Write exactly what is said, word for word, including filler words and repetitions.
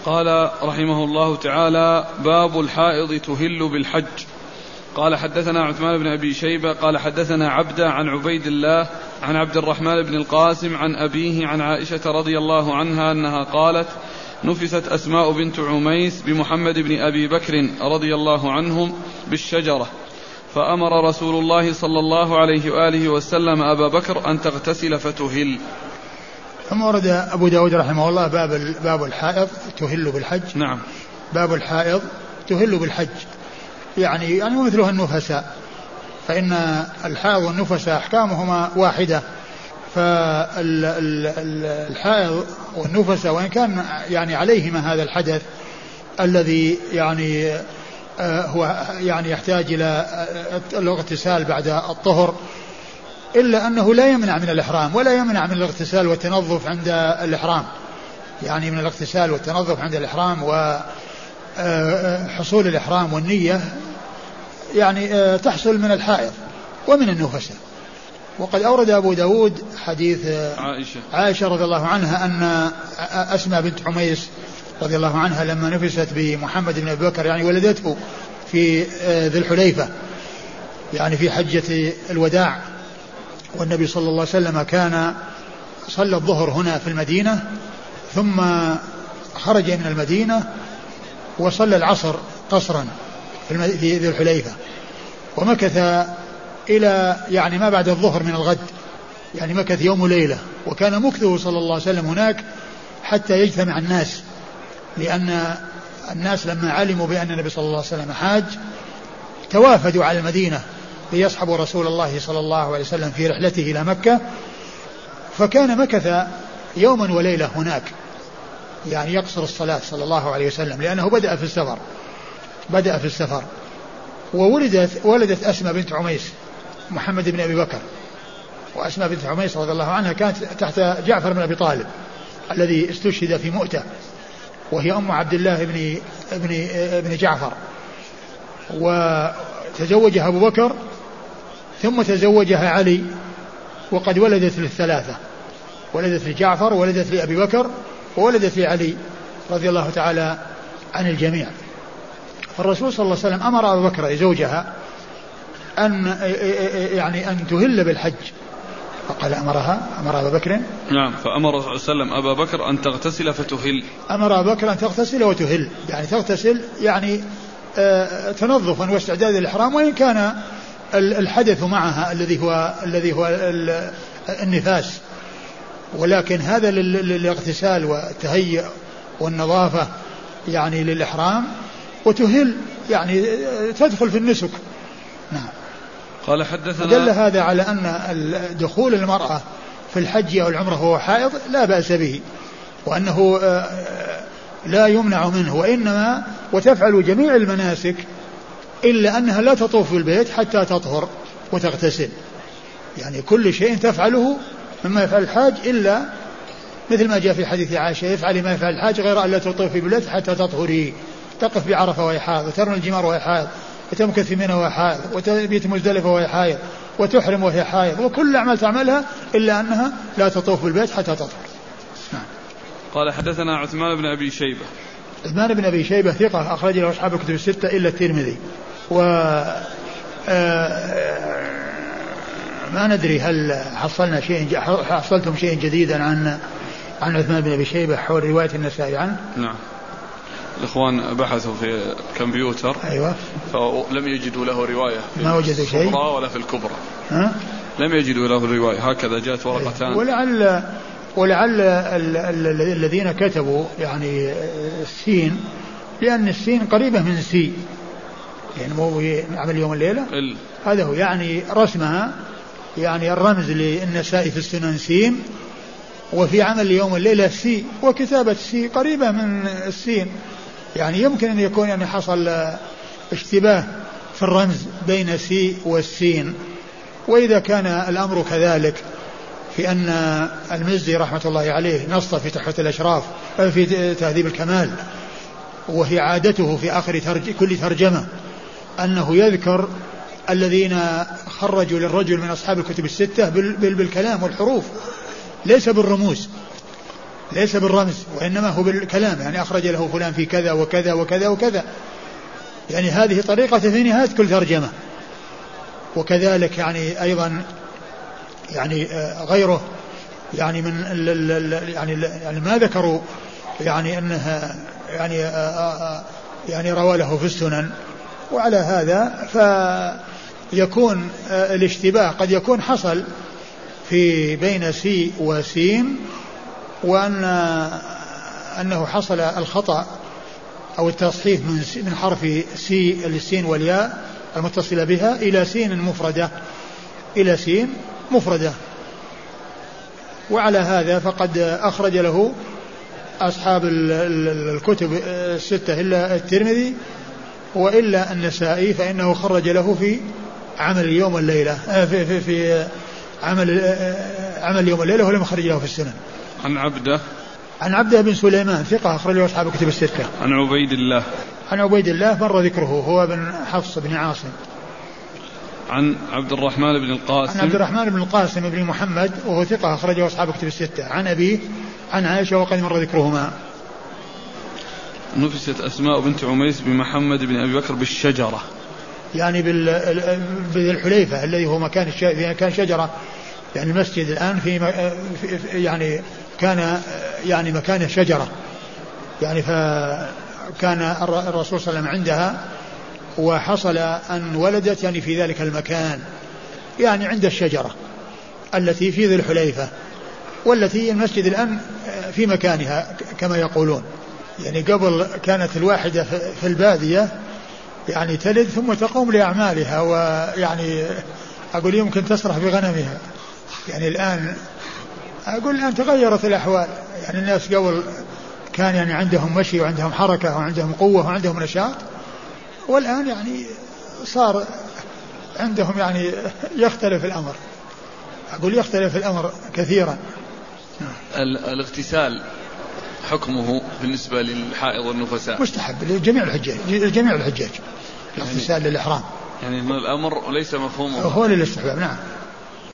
قال رحمه الله تعالى: باب الحائض تهل بالحج. قال حدثنا عثمان بن أبي شيبة قال حدثنا عبدة عن عبيد الله عن عبد الرحمن بن القاسم عن أبيه عن عائشة رضي الله عنها أنها قالت: نفست أسماء بنت عميس بمحمد بن أبي بكر رضي الله عنهم بالشجرة، فأمر رسول الله صلى الله عليه وآله وسلم أبا بكر أن تغتسل فتهل. ثم ورد أبو داود رحمه الله باب باب الحائض تهل بالحج. نعم. باب الحائض تهل بالحج، يعني يعني مثلها النفساء، فإن الحائض والنفساء أحكامهما واحدة. فالحائض والنفساء وإن كان يعني عليهما هذا الحدث الذي يعني هو يعني يحتاج إلى الاغتسال بعد الطهر، إلا أنه لا يمنع من الإحرام ولا يمنع من الاغتسال والتنظف عند الإحرام، يعني من الاغتسال والتنظف عند الإحرام وحصول الإحرام والنية يعني تحصل من الحائض ومن النفساء. وقد أورد أبو داود حديث عائشة, عائشة رضي الله عنها أن أسماء بنت عميس رضي الله عنها لما نفست بمحمد بن أبي بكر يعني ولدته في ذي الحليفة، يعني في حجة الوداع، والنبي صلى الله عليه وسلم كان صلى الظهر هنا في المدينة ثم خرج من المدينة وصلى العصر قصرا في ذي الحليفة، ومكث إلى يعني ما بعد الظهر من الغد، يعني مكث يوم وليلة. وكان مكثه صلى الله عليه وسلم هناك حتى يجتمع الناس، لأن الناس لما علموا بأن النبي صلى الله عليه وسلم حاج توافدوا على المدينة ليصحبوا رسول الله صلى الله عليه وسلم في رحلته إلى مكة، فكان مكث يوما وليلة هناك، يعني يقصر الصلاة صلى الله عليه وسلم لأنه بدأ في السفر بدأ في السفر وولدت ولدت أسماء بنت عميس محمد بن أبي بكر. وأسماء بنت عميس رضي الله عنها كانت تحت جعفر بن أبي طالب الذي استشهد في مؤتة، وهي أم عبد الله بن ابن ابن جعفر، وتزوجها أبو بكر ثم تزوجها علي، وقد ولدت للثلاثة، ولدت لجعفر وولدت لأبي بكر وولدت لعلي رضي الله تعالى عن الجميع. فالرسول صلى الله عليه وسلم أمر أبو بكر زوجها أن يعني أن تهل بالحج، فقال أمرها أمر أبا بكر نعم فأمر صلى الله عليه وسلم أبا بكر أن تغتسل فتهل. أمر أبا بكر أن تغتسل وتهل، يعني تغتسل يعني آه تنظفا واستعداد الإحرام، وإن كان الحدث معها الذي هو الذي هو النفاس، ولكن هذا للاغتسال والتهيئ والنظافة يعني للإحرام، وتهل يعني تدخل في النسك. نعم. قال حدثنا دل هذا على أن دخول المرأة في الحج أو العمرة وهو حائض لا بأس به، وأنه لا يمنع منه، وإنما وتفعل جميع المناسك إلا أنها لا تطوف بالبيت حتى تطهر وتغتسل، يعني كل شيء تفعله مما يفعل الحاج إلا مثل ما جاء في حديث عائشة: يفعل ما يفعل الحاج غير أن لا تطوفي بالبيت حتى تطهري، تقف بعرفة وهي حائض، وترمي الجمار وهي حائض، وتمكث في منى وهي حائض، وتبيت مزدلفة وهي حائض، وتحرم وهي حائض، وكل أعمال تعملها إلا أنها لا تطوف بالبيت حتى تطهر. نعم. قال حدثنا عثمان بن أبي شيبة. عثمان بن أبي شيبة ثقة أخرج له أصحاب الكتب الستة إلا الترمذي. و ما ندري هل حصلنا شيء حصلتم شيء جديدا عن عن عثمان بن أبي شيبة حول رواية النسائي عنه؟ نعم. الإخوان بحثوا في الكمبيوتر أيوة فلم يجدوا له رواية في ما وجدوا شيء ولا في الكبرى. ها؟ لم يجدوا له الرواية، هكذا جاءت ورقتان. ولعل ولعل الذين كتبوا يعني السين، لأن السين قريبة من سي، يعني مو عمل يوم الليلة ال... هذا هو يعني رسمها، يعني الرمز للنساء في السنن سين، وفي عمل يوم الليلة سي، وكتابة سي قريبة من السين، يعني يمكن أن يكون يعني حصل اشتباه في الرمز بين سي والسين. وإذا كان الأمر كذلك في أن المزي رحمة الله عليه نص في تحفة الأشراف في تهذيب الكمال، وهي عادته في آخر ترج... كل ترجمة أنه يذكر الذين خرجوا للرجل من أصحاب الكتب الستة بال... بال... بالكلام والحروف، ليس بالرموز، ليس بالرمز وإنما هو بالكلام، يعني أخرج له فلان في كذا وكذا وكذا وكذا، يعني هذه طريقة في نهاية كل ترجمة. وكذلك يعني أيضا يعني غيره يعني من ال ال يعني, يعني ما ذكروا يعني أنها يعني يعني روى له في السنن. وعلى هذا فيكون الاشتباه قد يكون حصل في بين سي وسين، وأن أنه حصل الخطأ أو التصحيف من من حرف سي السين والياء المتصلة بها إلى سين مفردة إلى سين مفردة. وعلى هذا فقد أخرج له أصحاب الكتب الستة إلا الترمذي وإلا النسائي، فإنه خرج له في عمل اليوم والليلة في, في, في عمل عمل اليوم والليلة، ولم يخرج له في السنن. عن عبده عن عبده بن سليمان ثقة أخرج له أصحاب الكتب الستة. عن عبيد الله عن عبيد الله مر ذكره، هو بن حفص بن عاصم. عن عبد الرحمن بن القاسم عن عبد الرحمن بن القاسم بن محمد وهو ثقة أخرجه أصحاب الكتب الستة. عن أبيه عن عائشة وقد مر ذكرهما. نفست أسماء بنت عميس بمحمد بن أبي بكر بالشجرة، يعني بالحليفة الذي هو مكان كان شجرة، يعني المسجد الآن في يعني كان يعني مكان شجرة، يعني فكان الرسول صلى الله عليه وسلم عندها وحصل أن ولدت يعني في ذلك المكان، يعني عند الشجرة التي في ذي الحليفة، والتي المسجد الآن في مكانها كما يقولون. يعني قبل كانت الواحدة في البادية يعني تلد ثم تقوم لأعمالها، ويعني أقول يمكن تسرح بغنمها. يعني الآن أقول الآن تغيرت الأحوال، يعني الناس قبل كان يعني عندهم مشي وعندهم حركة وعندهم قوة وعندهم نشاط، والآن يعني صار عندهم يعني يختلف الأمر، أقول يختلف الأمر كثيرا. الاغتسال حكمه بالنسبة للحائض والنفساء مستحب لجميع الحجاج، لجميع الحجاج الاغتسال للإحرام، يعني الأمر ليس مفهومه هو للاستحباب. نعم.